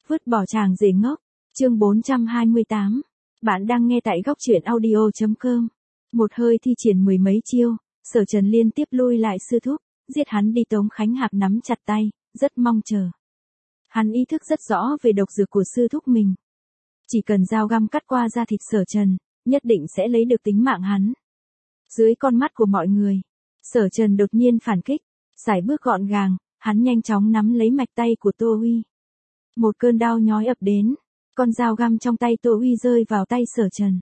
Vứt bỏ chàng rể ngốc. Chương 428. Bạn đang nghe tại góc truyện audio.com. Một hơi thi triển mười mấy chiêu, Sở Trần liên tiếp lui lại sư thúc, giết hắn đi. Tống Khánh Hạc nắm chặt tay, rất mong chờ. Hắn ý thức rất rõ về độc dược của sư thúc mình. Chỉ cần dao găm cắt qua da thịt Sở Trần, nhất định sẽ lấy được tính mạng hắn. Dưới con mắt của mọi người, Sở Trần đột nhiên phản kích, sải bước gọn gàng, hắn nhanh chóng nắm lấy mạch tay của Tô Uy. Một cơn đau nhói ập đến, con dao găm trong tay Tô Uy rơi vào tay Sở Trần.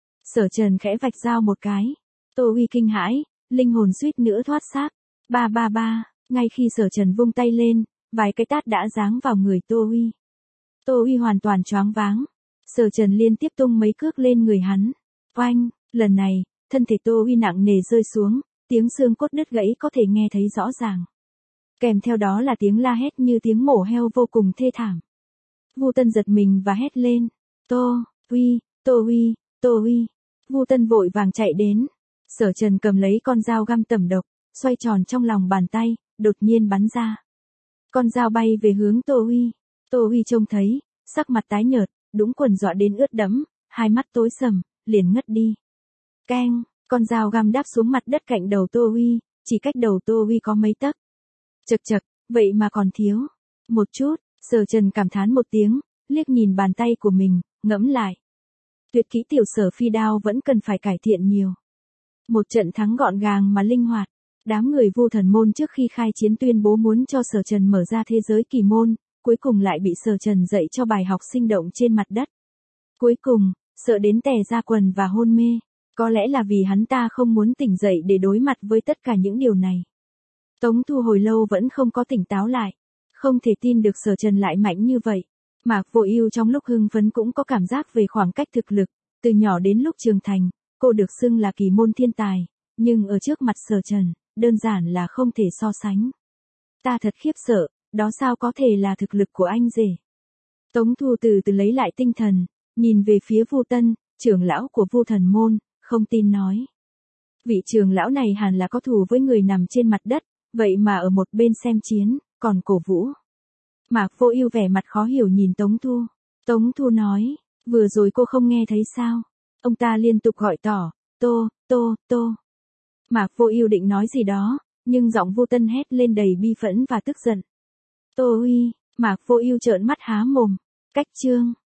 Sở Trần khẽ vạch dao một cái, Tô Uy kinh hãi, linh hồn suýt nữa thoát xác. Ba ba ba, ngay khi Sở Trần vung tay lên, vài cái tát đã giáng vào người Tô Uy. Tô Uy hoàn toàn choáng váng. Sở Trần liên tiếp tung mấy cước lên người hắn. Oanh, lần này, thân thể Tô Uy nặng nề rơi xuống, tiếng xương cốt đứt gãy có thể nghe thấy rõ ràng. Kèm theo đó là tiếng la hét như tiếng mổ heo vô cùng thê thảm. Vu Tân giật mình và hét lên, Tô Uy, Tô Uy, Tô Uy. Vu Tân vội vàng chạy đến. Sở Trần cầm lấy con dao găm tẩm độc, xoay tròn trong lòng bàn tay, đột nhiên bắn ra. Con dao bay về hướng Tô Uy. Tô Uy trông thấy, sắc mặt tái nhợt, đũng quần dọa đến ướt đẫm, hai mắt tối sầm, liền ngất đi. Keng, con dao găm đáp xuống mặt đất cạnh đầu Tô Uy, chỉ cách đầu Tô Uy có mấy tấc. Chậc chậc, vậy mà còn thiếu một chút. Sở Trần cảm thán một tiếng, liếc nhìn bàn tay của mình, ngẫm lại. Tuyệt kỹ tiểu Sở phi đao vẫn cần phải cải thiện nhiều. Một trận thắng gọn gàng mà linh hoạt. Đám người Vu Thần môn trước khi khai chiến tuyên bố muốn cho Sở Trần mở ra thế giới kỳ môn, cuối cùng lại bị Sở Trần dạy cho bài học sinh động trên mặt đất. Cuối cùng, sợ đến tè ra quần và hôn mê. Có lẽ là vì hắn ta không muốn tỉnh dậy để đối mặt với tất cả những điều này. Tống Thu hồi lâu vẫn không có tỉnh táo lại. Không thể tin được Sở Trần lại mạnh như vậy. Mạc Vô Ưu trong lúc hưng phấn cũng có cảm giác về khoảng cách thực lực. Từ nhỏ đến lúc trưởng thành, cô được xưng là kỳ môn thiên tài. Nhưng ở trước mặt Sở Trần, đơn giản là không thể so sánh. Ta thật khiếp sợ, đó sao có thể là thực lực của anh rể. Tống Thu từ từ lấy lại tinh thần, nhìn về phía Vu Tân, trưởng lão của Vu Thần môn, không tin nói. Vị trưởng lão này hẳn là có thù với người nằm trên mặt đất, vậy mà ở một bên xem chiến, còn cổ vũ. Mạc Vô Ưu vẻ mặt khó hiểu nhìn Tống Thu. Tống Thu nói, vừa rồi cô không nghe thấy sao? Ông ta liên tục gọi tỏ, Tô, Tô, Tô. Mạc Vô Ưu định nói gì đó, nhưng giọng Vu Tân hét lên đầy bi phẫn và tức giận. Tô Uy, Mạc Vô Ưu trợn mắt há mồm. Cách chương.